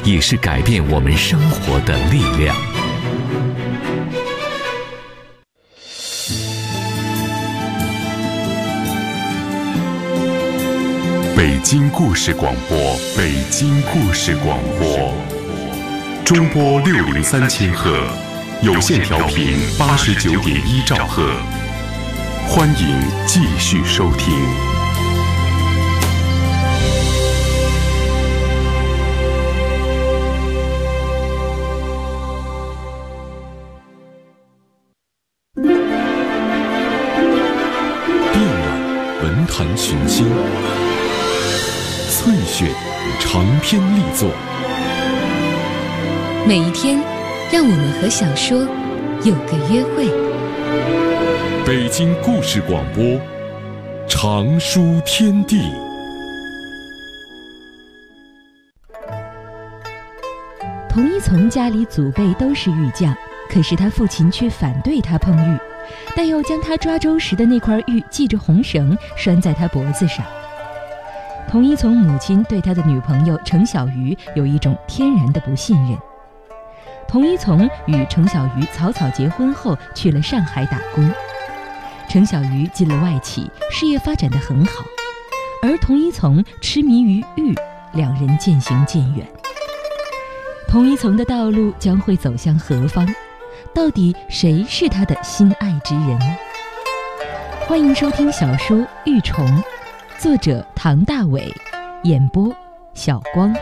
也是改变我们生活的力量。 北京故事广播，北京故事广播，中波603千赫，有线调频89.1兆赫，欢迎继续收听。 遍览文坛群星，萃选长篇力作， 每一天，让我们和小说有个约会。 北京故事广播，长书天地。 童一从家里祖辈都是玉匠，可是他父亲却反对他碰玉，但又将他抓周时的那块玉系着红绳拴在他脖子上。童一从母亲对他的女朋友程小鱼有一种天然的不信任。童一从与程小鱼草草结婚后去了上海打工，程小鱼进了外企，事业发展得很好，而童一从痴迷于玉，两人渐行渐远。童一从的道路将会走向何方？到底谁是他的心爱之人？欢迎收听小说《玉虫》，作者唐大伟，演播小光。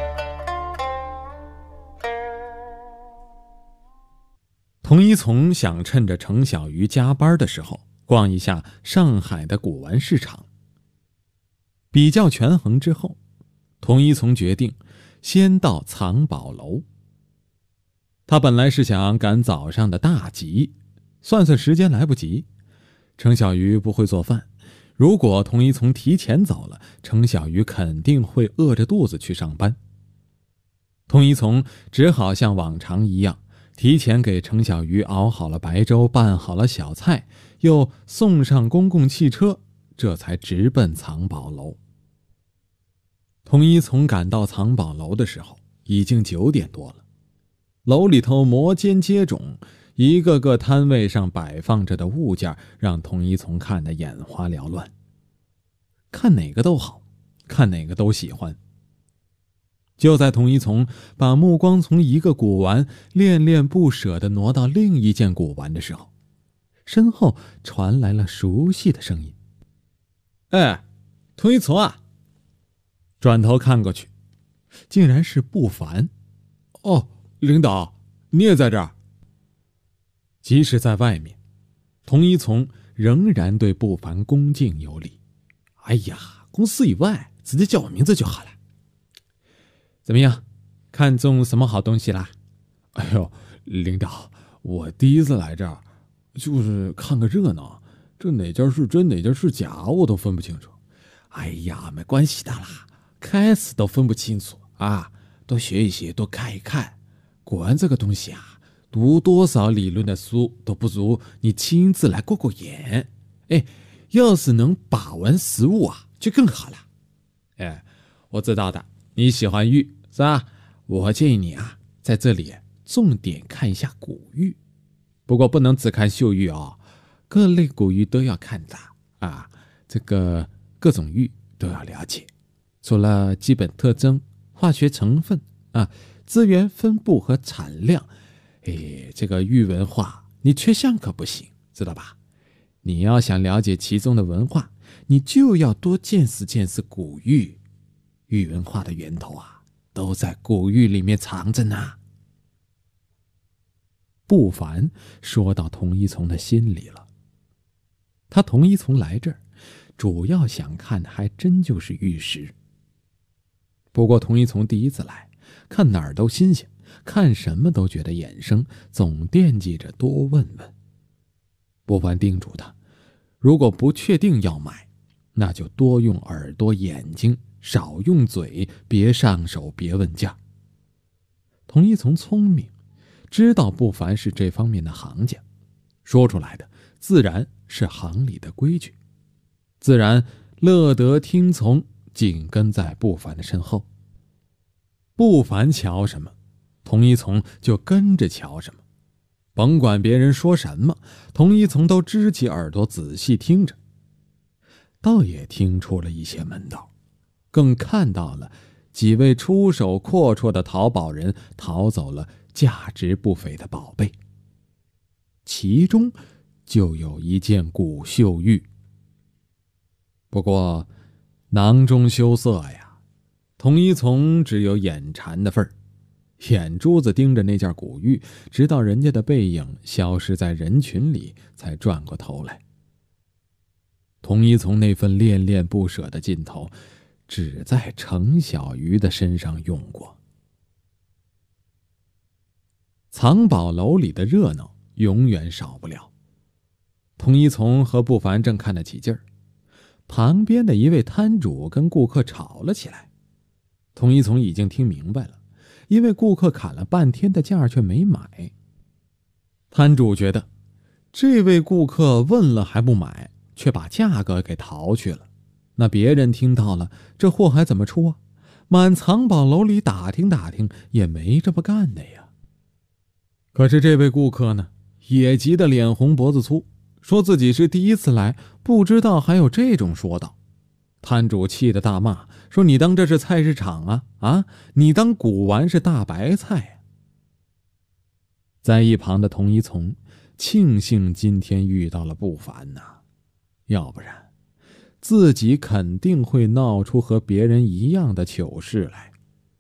童一从想趁着程小鱼加班的时候逛一下上海的古玩市场。比较权衡之后，童一从决定先到藏宝楼。他本来是想赶早上的大集，算算时间来不及。程小鱼不会做饭，如果童一从提前走了，程小鱼肯定会饿着肚子去上班。童一从只好像往常一样，提前给程小鱼熬好了白粥，拌好了小菜，又送上公共汽车，这才直奔藏宝楼。童一从赶到藏宝楼的时候，已经9点多了。楼里头摩肩接踵，一个个摊位上摆放着的物件让童一从看得眼花缭乱，看哪个都好，看哪个都喜欢。就在童一从把目光从一个古玩恋恋不舍地挪到另一件古玩的时候，身后传来了熟悉的声音：“哎，童一从啊！”转头看过去，竟然是不凡。“哦，领导，你也在这儿？”即使在外面，童一从仍然对不凡恭敬有礼。“哎呀，公司以外直接叫我名字就好了。怎么样，看中什么好东西啦？”“哎呦，领导，我第一次来这儿，就是看个热闹，这哪件是真哪件是假我都分不清楚。”“哎呀，没关系的啦，开始都分不清楚啊，多学一学，多看一看。古玩这个东西啊，读多少理论的书都不如你亲自来过过眼。哎，要是能把玩实物啊，就更好了。哎，我知道的，你喜欢玉是吧？我建议你啊，在这里重点看一下古玉，不过不能只看秀玉哦，各类古玉都要看的啊。这个各种玉都要了解，除了基本特征、化学成分啊、资源分布和产量，这个玉文化你缺项可不行，知道吧？你要想了解其中的文化，你就要多见识见识古玉。玉文化的源头啊，都在古玉里面藏着呢。”不凡说到童一从的心里了。他童一从来这儿，主要想看的还真就是玉石。不过童一从第一次来，看哪儿都新鲜，看什么都觉得眼生，总惦记着多问问。不凡叮嘱他，如果不确定要买，那就多用耳朵眼睛，少用嘴，别上手，别问价。童一从聪明，知道不凡是这方面的行家，说出来的自然是行里的规矩，自然乐得听从，紧跟在不凡的身后。 不凡瞧什么，童一从就跟着瞧什么，甭管别人说什么，童一从都支起耳朵仔细听着，倒也听出了一些门道，更看到了几位出手阔绰的淘宝人逃走了价值不菲的宝贝，其中就有一件古绣玉。不过囊中羞涩呀，童一从只有眼馋的份儿，眼珠子盯着那件古玉，直到人家的背影消失在人群里，才转过头来。童一从那份恋恋不舍的劲头，只在程小鱼的身上用过。藏宝楼里的热闹永远少不了。童一从和不凡正看得起劲儿，旁边的一位摊主跟顾客吵了起来。童一从已经听明白了，因为顾客砍了半天的价却没买。摊主觉得这位顾客问了还不买，却把价格给逃去了，那别人听到了，这货还怎么出啊？满藏宝楼里打听打听，也没这么干的呀。可是这位顾客呢，也急得脸红脖子粗，说自己是第一次来，不知道还有这种说道。摊主气得大骂，说你当这是菜市场啊？你当古玩是大白菜啊？在一旁的童一从庆幸今天遇到了不凡呐，要不然自己肯定会闹出和别人一样的糗事来。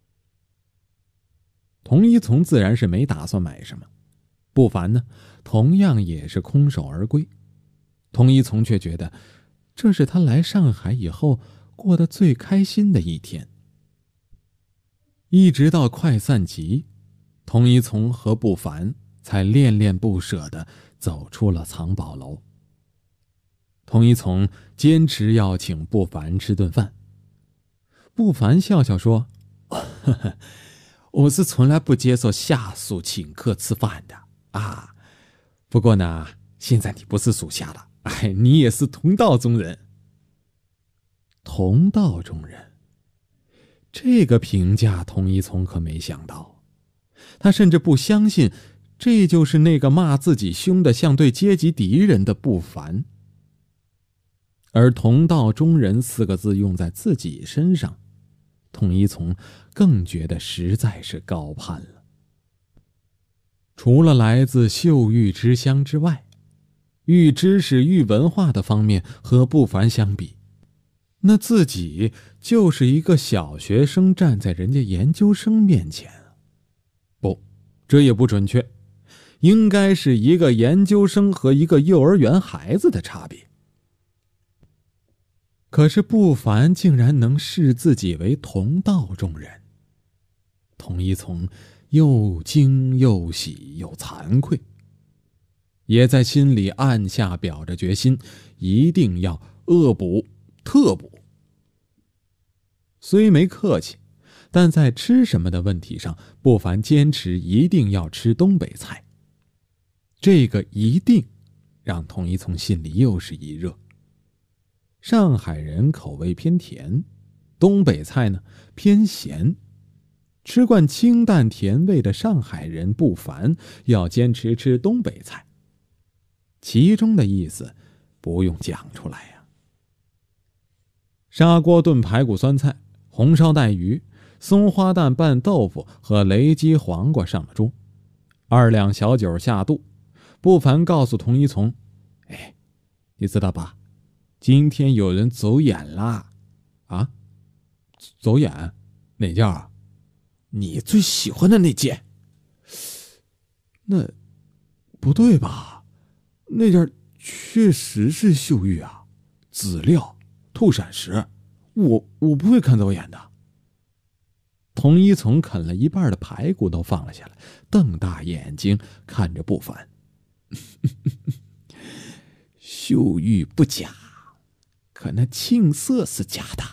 童一从自然是没打算买什么，不凡呢，同样也是空手而归。童一从却觉得这是他来上海以后过得最开心的一天。一直到快散集，童一从和不凡才恋恋不舍地走出了藏宝楼。童一从坚持要请不凡吃顿饭，不凡笑笑说：“呵呵，我是从来不接受下属请客吃饭的啊。不过呢，现在你不是属下了，你也是同道中人。”同道中人，这个评价童一从可没想到，他甚至不相信这就是那个骂自己凶得像对阶级敌人的不凡。而同道中人4个字用在自己身上，童一从更觉得实在是高攀了。除了来自绣玉之乡之外，玉知识、玉文化的方面和不凡相比，那自己就是一个小学生站在人家研究生面前。不，这也不准确，应该是一个研究生和一个幼儿园孩子的差别。可是不凡竟然能视自己为同道中人，童一从又惊又喜又惭愧，也在心里暗下表着决心，一定要恶补特补。虽没客气，但在吃什么的问题上，不凡坚持一定要吃东北菜。这个一定让童一从心里又是一热。上海人口味偏甜，东北菜呢偏咸，吃惯清淡甜味的上海人不凡要坚持吃东北菜，其中的意思不用讲出来呀。砂锅炖排骨酸菜、红烧带鱼、松花蛋拌豆腐和雷鸡黄瓜上了桌，2两小酒下肚。不凡告诉童一从：“你知道吧？今天有人走眼啦。”“啊？走眼？哪件啊？”“你最喜欢的那件。”“那不对吧？那件确实是绣玉啊，籽料、透闪石，我不会看走眼的。”童一从啃了一半的排骨都放了下来，瞪大眼睛看着不凡。绣玉不假，可那沁色是假的。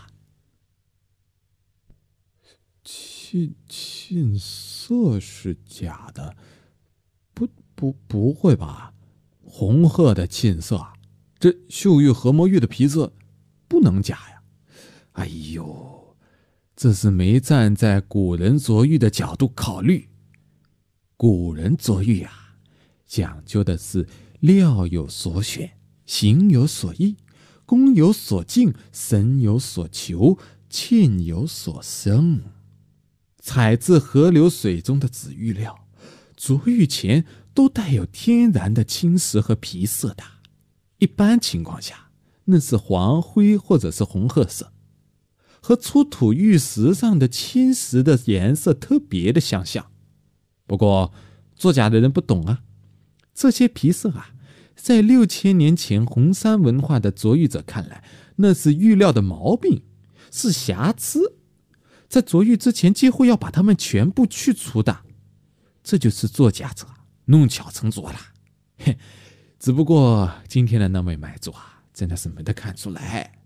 沁色是假的？不会吧？红褐的沁色，这绣玉和墨玉的皮色不能假呀。哎呦， 这是没站在古人琢玉的角度考虑。古人琢玉啊，讲究的是料有所选，形有所异，工有所敬，神有所求，沁有所生。采自河流水中的紫玉料，琢玉前都带有天然的青石和皮色的，一般情况下那是黄灰或者是红褐色，和出土玉石上的青石的颜色特别的相像。不过作假的人不懂啊，这些皮色啊，在6000年前红山文化的琢玉者看来，那是玉料的毛病，是瑕疵，在琢玉之前几乎要把它们全部去除的。这就是作假者弄巧成拙了。只不过今天的那位买主啊，真的是没得看出来。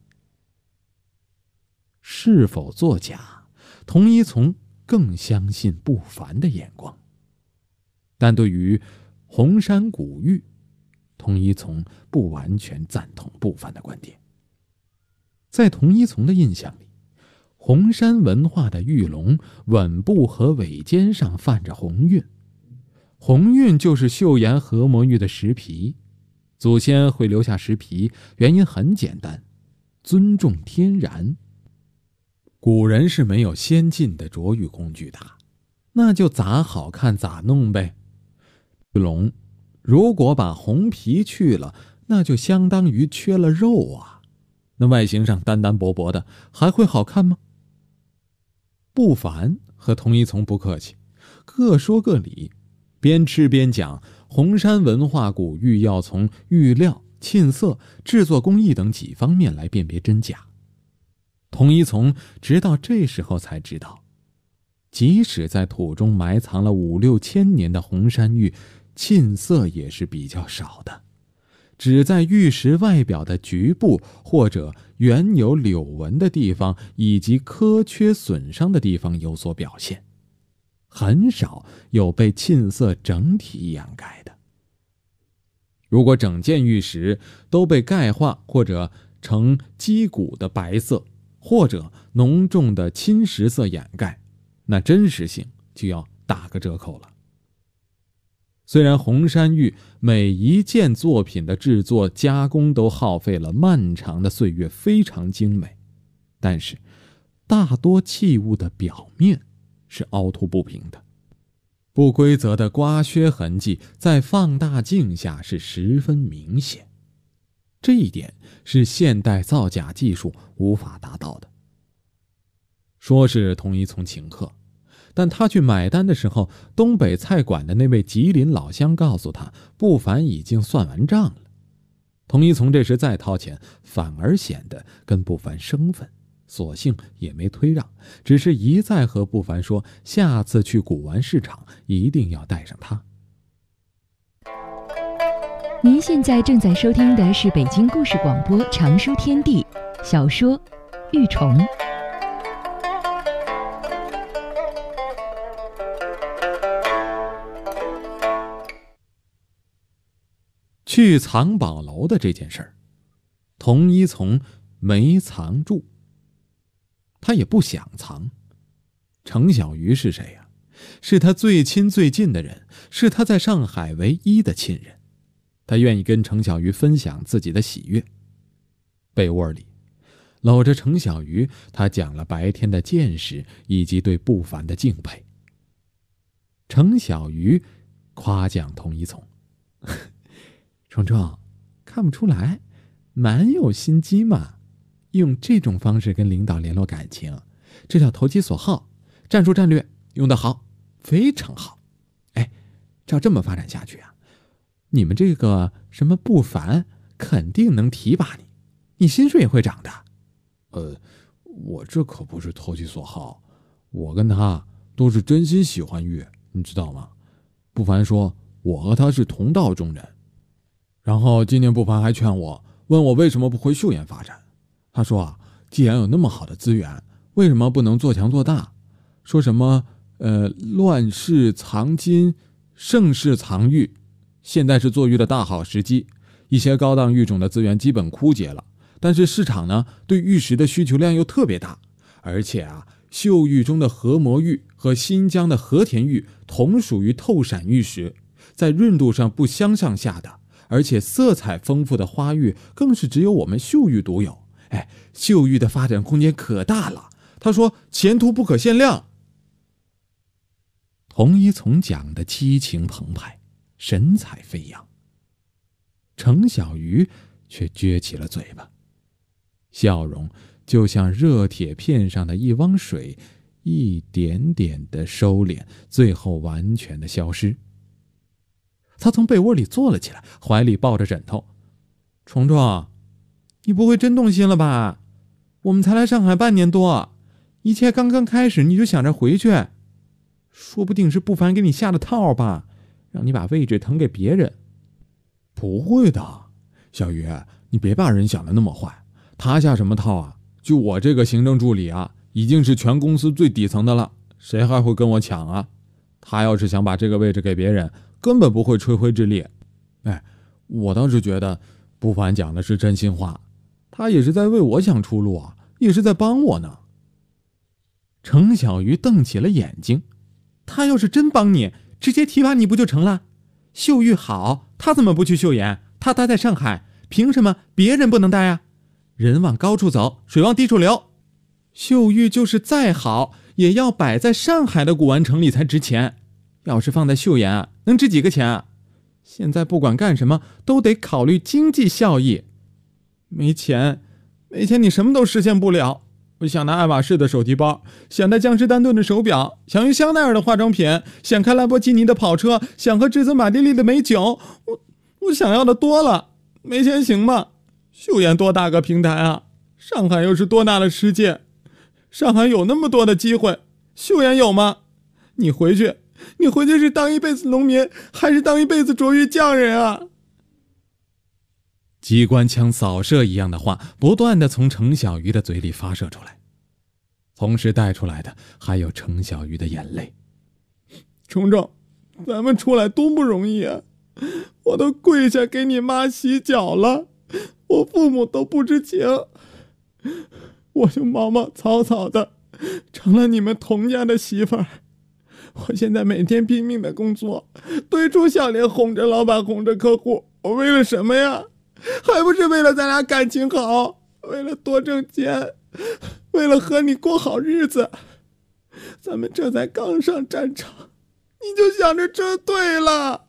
是否作假，童一从更相信不凡的眼光。但对于红山古玉，童一从不完全赞同不凡的观点。在童一从的印象里，红山文化的玉龙吻部和尾尖上泛着红晕，红晕就是岫岩合模玉的石皮。祖先会留下石皮，原因很简单，尊重天然。古人是没有先进的琢玉工具的，那就咋好看咋弄呗。玉龙如果把红皮去了，那就相当于缺了肉啊，那外形上单单薄薄的，还会好看吗？不凡和童一从不客气，各说各理，边吃边讲红山文化古玉要从玉料、沁色、制作工艺等几方面来辨别真假。童一从直到这时候才知道，即使在土中埋藏了5、6千年的红山玉，沁色也是比较少的，只在玉石外表的局部或者原有柳纹的地方以及磕缺损伤的地方有所表现，很少有被沁色整体掩盖的。如果整件玉石都被钙化或者呈肌骨的白色或者浓重的侵蚀色掩盖，那真实性就要打个折扣了。虽然红山玉每一件作品的制作加工都耗费了漫长的岁月，非常精美，但是大多器物的表面是凹凸不平的，不规则的刮削痕迹在放大镜下是十分明显，这一点是现代造假技术无法达到的。说是童一从请客，但他去买单的时候，东北菜馆的那位吉林老乡告诉他，不凡已经算完账了。童一从这时再掏钱，反而显得跟不凡生分，索性也没推让，只是一再和不凡说，下次去古玩市场一定要带上他。 您现在正在收听的是北京故事广播长书天地小说《玉虫》。 去藏宝楼的这件事儿，童一从没藏住，他也不想藏。程小鱼是谁呀？是他最亲最近的人，是他在上海唯一的亲人。他愿意跟程小鱼分享自己的喜悦。被窝里搂着程小鱼，他讲了白天的见识以及对不凡的敬佩。程小鱼夸奖童一从，虫虫，看不出来，蛮有心机嘛。用这种方式跟领导联络感情，这叫投其所好，战术战略用得好，非常好。哎，照这么发展下去啊，你们这个什么不凡肯定能提拔你，你薪水也会涨的。我这可不是投其所好，我跟他都是真心喜欢玉，你知道吗？不凡说我和他是同道中人。然后今年不凡还劝我，问我为什么不回岫岩发展。他说啊，既然有那么好的资源，为什么不能做强做大？说什么乱世藏金，盛世藏玉，现在是做玉的大好时机。一些高档玉种的资源基本枯竭了，但是市场呢对玉石的需求量又特别大，而且啊， 岫玉中的和魔玉和新疆的和田玉同属于透闪玉石，在润度上不相上下的，而且色彩丰富的花玉更是只有我们岫玉独有。岫玉的发展空间可大了，他说前途不可限量。童一从讲的激情澎湃，神采飞扬。程小鱼却撅起了嘴巴，笑容就像热铁片上的一汪水，一点点的收敛，最后完全的消失。他从被窝里坐了起来，怀里抱着枕头。虫虫，你不会真动心了吧？我们才来上海半年多，一切刚刚开始你就想着回去，说不定是不凡给你下的套吧，让你把位置腾给别人。不会的，小鱼，你别把人想的那么坏。他下什么套啊？就我这个行政助理啊，已经是全公司最底层的了，谁还会跟我抢啊？他要是想把这个位置给别人，根本不会吹灰之力。我倒是觉得不凡讲的是真心话，他也是在为我想出路啊，也是在帮我呢。程小鱼瞪起了眼睛，他要是真帮你，直接提拔你不就成了？岫玉好，他怎么不去岫岩？他待在上海，凭什么别人不能待啊？人往高处走，水往低处流。岫玉就是再好，也要摆在上海的古玩城里才值钱。要是放在岫岩，能值几个钱啊？现在不管干什么都得考虑经济效益。没钱你什么都实现不了。我想拿爱马仕的手提包，想戴江诗丹顿的手表，想用香奈儿的化妆品，想开兰博基尼的跑车，想喝至尊马蒂利的美酒。我想要的多了，没钱行吗？岫岩多大个平台啊，上海又是多大的世界，上海有那么多的机会，岫岩有吗？你回去是当一辈子农民，还是当一辈子卓越匠人啊？机关枪扫射一样的话不断地从程小鱼的嘴里发射出来，同时带出来的还有程小鱼的眼泪。虫虫，咱们出来多不容易啊，我都跪下给你妈洗脚了，我父母都不知情，我就毛毛草草的成了你们童家的媳妇儿。我现在每天拼命的工作，堆出笑脸，哄着老板，哄着客户，我为了什么呀？还不是为了咱俩感情好，为了多挣钱，为了和你过好日子。咱们这才刚上战场，你就想着这对了。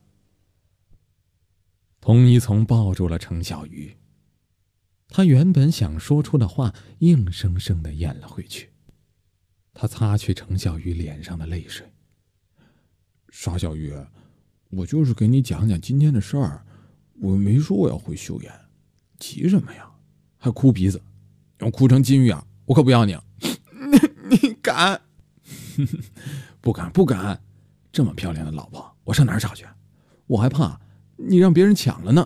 童一从抱住了程小鱼，他原本想说出的话硬生生地咽了回去。他擦去程小鱼脸上的泪水。傻小鱼，我就是给你讲讲今天的事儿，我没说我要回岫岩，急什么呀？还哭鼻子，要哭成金鱼啊！我可不要你。你敢？不敢，这么漂亮的老婆，我上哪儿找去？我还怕你让别人抢了呢。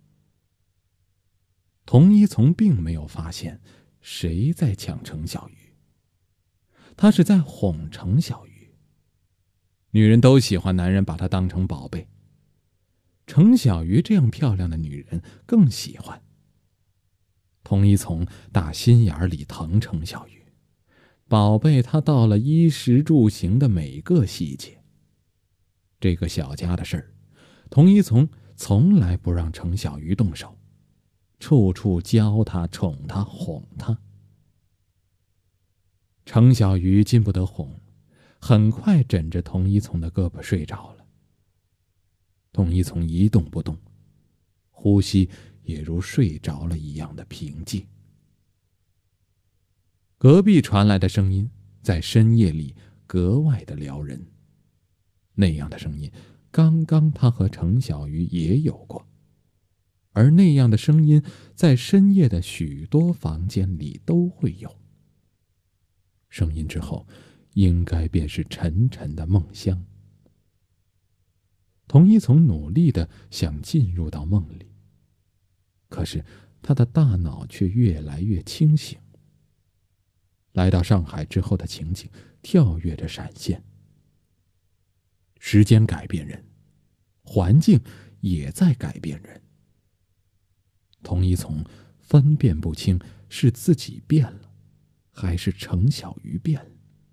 童一从并没有发现谁在抢程小鱼，他是在哄程小鱼。女人都喜欢男人把她当成宝贝，程小鱼这样漂亮的女人更喜欢。童一从打心眼里疼程小鱼，宝贝她到了衣食住行的每个细节。这个小家的事儿，童一从从来不让程小鱼动手，处处教她、宠她、哄她。程小鱼禁不得哄，很快枕着童一从的胳膊睡着了。童一从一动不动，呼吸也如睡着了一样的平静。隔壁传来的声音在深夜里格外的撩人，那样的声音刚刚他和程小鱼也有过，而那样的声音在深夜的许多房间里都会有。声音之后应该便是沉沉的梦乡。童一从努力地想进入到梦里，可是他的大脑却越来越清醒。来到上海之后的情景跳跃着闪现。时间改变人，环境也在改变人。童一从分辨不清是自己变了，还是程小鱼变了。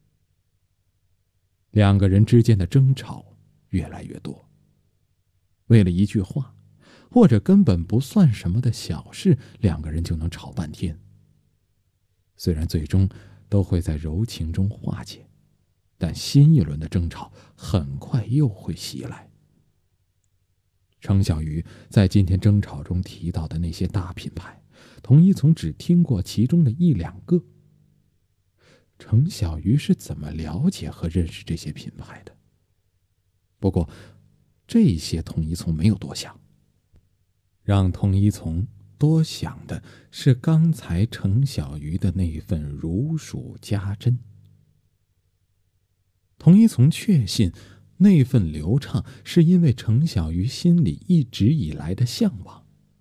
两个人之间的争吵越来越多。为了一句话，或者根本不算什么的小事，两个人就能吵半天。虽然最终都会在柔情中化解，但新一轮的争吵很快又会袭来。程小鱼在今天争吵中提到的那些大品牌，童一从只听过其中的一两个。程小鱼是怎么了解和认识这些品牌的？不过这些童一从没有多想，让童一从多想的是刚才程小鱼的那份如数家珍。童一从确信那份流畅是因为程小鱼心里一直以来的向往。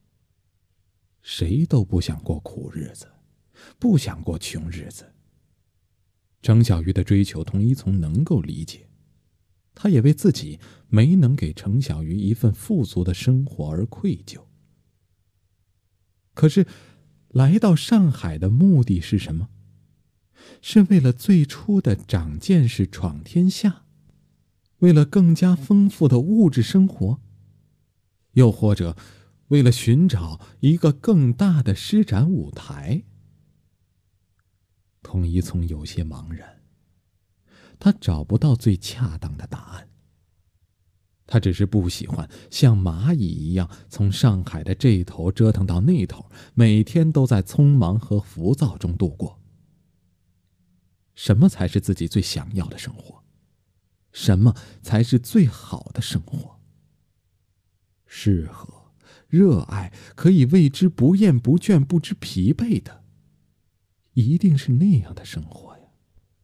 谁都不想过苦日子，不想过穷日子。程小鱼的追求童一从能够理解，他也为自己没能给程小鱼一份富足的生活而愧疚。可是来到上海的目的是什么？是为了最初的长见识闯天下，为了更加丰富的物质生活，又或者为了寻找一个更大的施展舞台？童一从有些茫然，他找不到最恰当的答案。他只是不喜欢像蚂蚁一样从上海的这头折腾到那头，每天都在匆忙和浮躁中度过。什么才是自己最想要的生活？什么才是最好的生活？适合、热爱，可以为之不厌不倦、不知疲惫的，一定是那样的生活呀。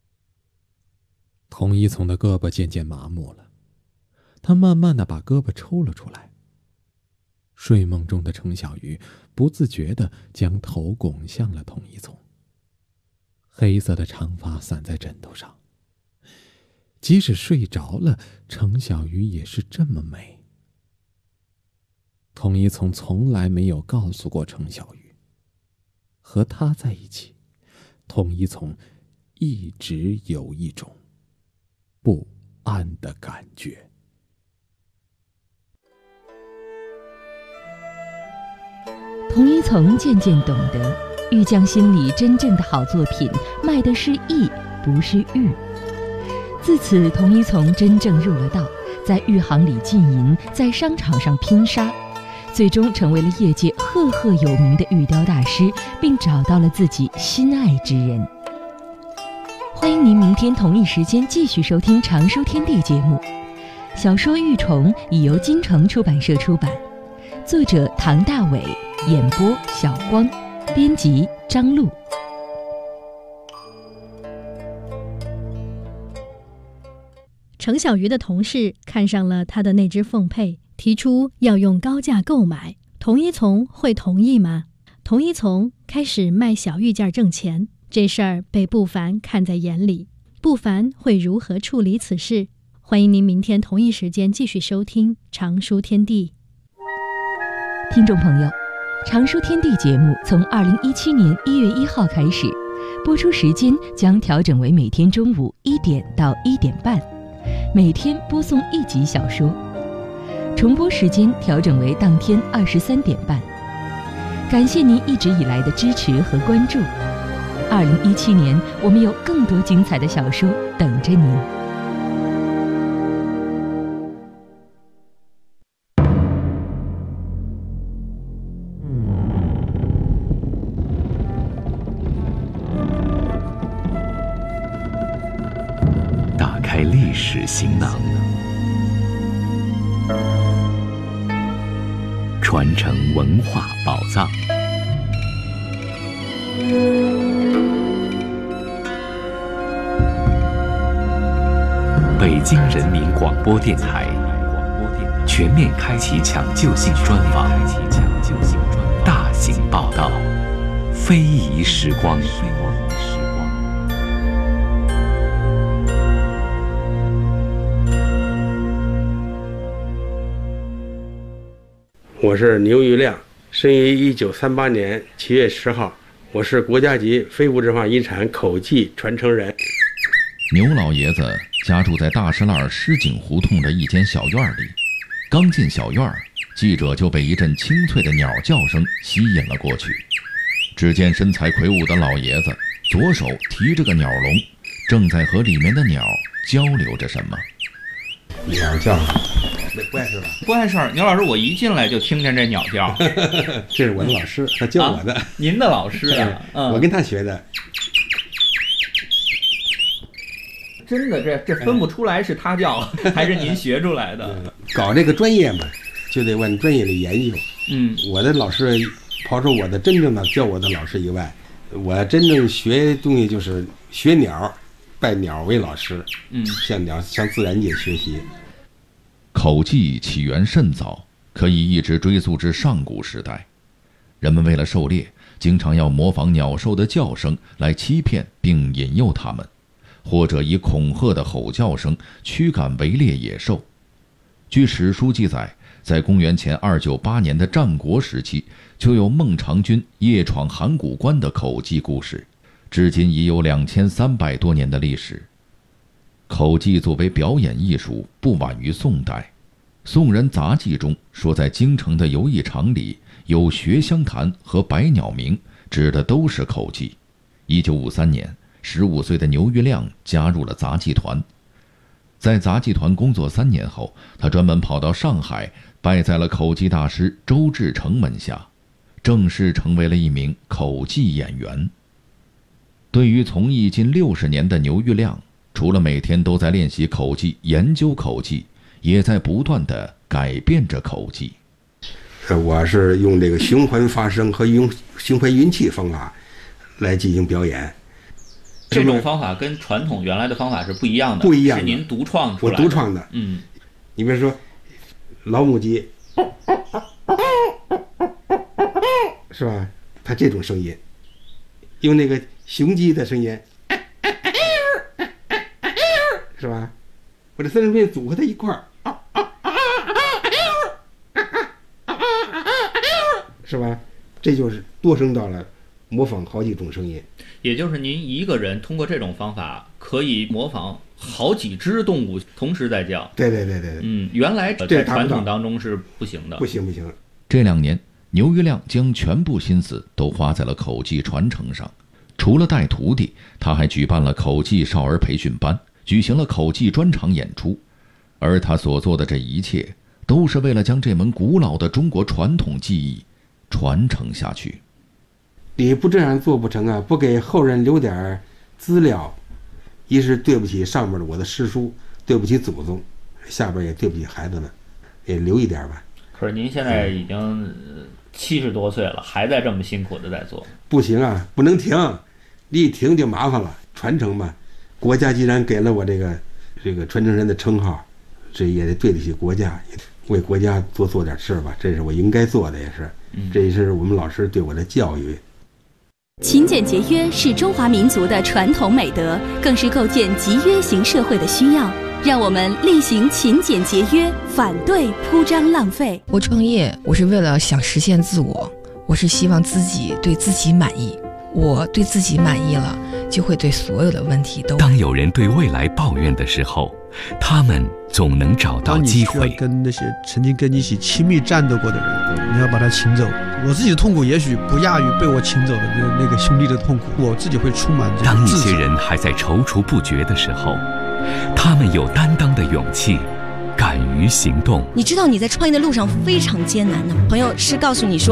童一从的胳膊渐渐麻木了，他慢慢地把胳膊抽了出来。睡梦中的程小鱼不自觉地将头拱向了童一从，黑色的长发散在枕头上。即使睡着了，程小鱼也是这么美。童一从从来没有告诉过程小鱼，和他在一起，童一从一直有一种不安的感觉。 童一从渐渐懂得，玉匠心里真正的好作品卖的是艺，不是玉。自此，童一从真正入了道，在玉行里浸淫，在商场上拼杀，最终成为了业界赫赫有名的玉雕大师，并找到了自己心爱之人。欢迎您明天同一时间继续收听《常书天地》节目。小说《玉虫》已由京城出版社出版，作者唐大伟，演播小光，编辑张璐。 程小鱼的同事看上了他的那只凤佩，提出要用高价购买。童一从会同意吗？童一从开始卖小玉件挣钱，这事儿被不凡看在眼里。不凡会如何处理此事？欢迎您明天同一时间继续收听《常书天地》。 听众朋友，《常书天地》节目从2017年1月1号开始，播出时间将调整为每天中午1点到1点半，每天播送1集小说，重播时间调整为当天23点半。感谢您一直以来的支持和关注。2017年，我们有更多精彩的小说等着您。 打开历史行囊，传承文化宝藏。北京人民广播电台全面开启抢救性专访，大型报道，非遗时光。 我是牛玉亮，生于1938年7月10号，我是国家级非物质文化遗产口技传承人。 牛老爷子家住在大石栏狮井胡同的一间小院里。刚进小院，记者就被一阵清脆的鸟叫声吸引了过去。只见身材魁梧的老爷子左手提着个鸟笼，正在和里面的鸟交流着什么。 鸟叫，不碍事吧？ 不碍事儿。牛老师，我一进来就听见这鸟叫。 这是我的老师，他教我的。 您的老师呀？ 我跟他学的。 真的，这分不出来是他教还是您学出来的。 搞这个专业嘛，就得往专业里研究。我的老师，刨出我的真正的教我的老师以外，我真正学东西就是学鸟，拜鸟为老师。向自然界学习。 口技起源甚早，可以一直追溯至上古时代。人们为了狩猎，经常要模仿鸟兽的叫声来欺骗并引诱它们，或者以恐吓的吼叫声驱赶围猎野兽。据史书记载，在公元前298年的战国时期，就有孟尝君夜闯函谷关的口技故事，至今已有2300多年的历史。口技作为表演艺术，不晚于宋代。宋人杂记中说，在京城的游艺场里有学香坛和百鸟鸣，指的都是口技。1953年，15岁的牛玉亮加入了杂技团。在杂技团工作3年后，他专门跑到上海，拜在了口技大师周志成门下，正式成为了一名口技演员。对于从艺近60年的牛玉亮，除了每天都在练习口技、研究口技，也在不断地改变着口技。 我是用这个循环发声和用循环运气方法来进行表演。 这种方法跟传统原来的方法是不一样的， 不一样的， 是您独创出来的。 我独创的。你比如说老母鸡，是吧？它这种声音，用那个雄鸡的声音，是吧？我这3声片组合在一块儿，是吧？这就是多声道了，模仿好几种声音。 也就是您一个人通过这种方法可以模仿好几只动物同时在叫。 对。 原来在传统当中是不行的。 不行。 这2年，牛玉亮将全部心思都花在了口技传承上。除了带徒弟，他还举办了口技少儿培训班，举行了口技专场演出。而他所做的这一切，都是为了将这门古老的中国传统技艺传承下去。 你不这样做不成啊！不给后人留点资料，一是对不起上面的我的师叔，对不起祖宗，下边也对不起孩子们，也留一点吧。 可是您现在已经70多岁了，还在这么辛苦的在做。 不行啊，不能停，你一停就麻烦了。传承嘛，国家既然给了我这个传承人的称号，这也得对得起国家，也为国家多做点事吧，这是我应该做的，也是，这也是我们老师对我的教育。 勤俭节约是中华民族的传统美德，更是构建集约型社会的需要。让我们厉行勤俭节约，反对铺张浪费。 我创业，我是为了想实现自我，我是希望自己对自己满意。我对自己满意了，就会对所有的问题都。 当有人对未来抱怨的时候，他们总能找到机会。 当你需要跟那些曾经跟你一起亲密战斗过的人，你要把他请走。我自己的痛苦也许不亚于被我请走的那个兄弟的痛苦，我自己会充满这种当一些人还在踌躇不决的时候，他们有担当的勇气，敢于行动。 你知道你在创业的路上非常艰难的，朋友是告诉你说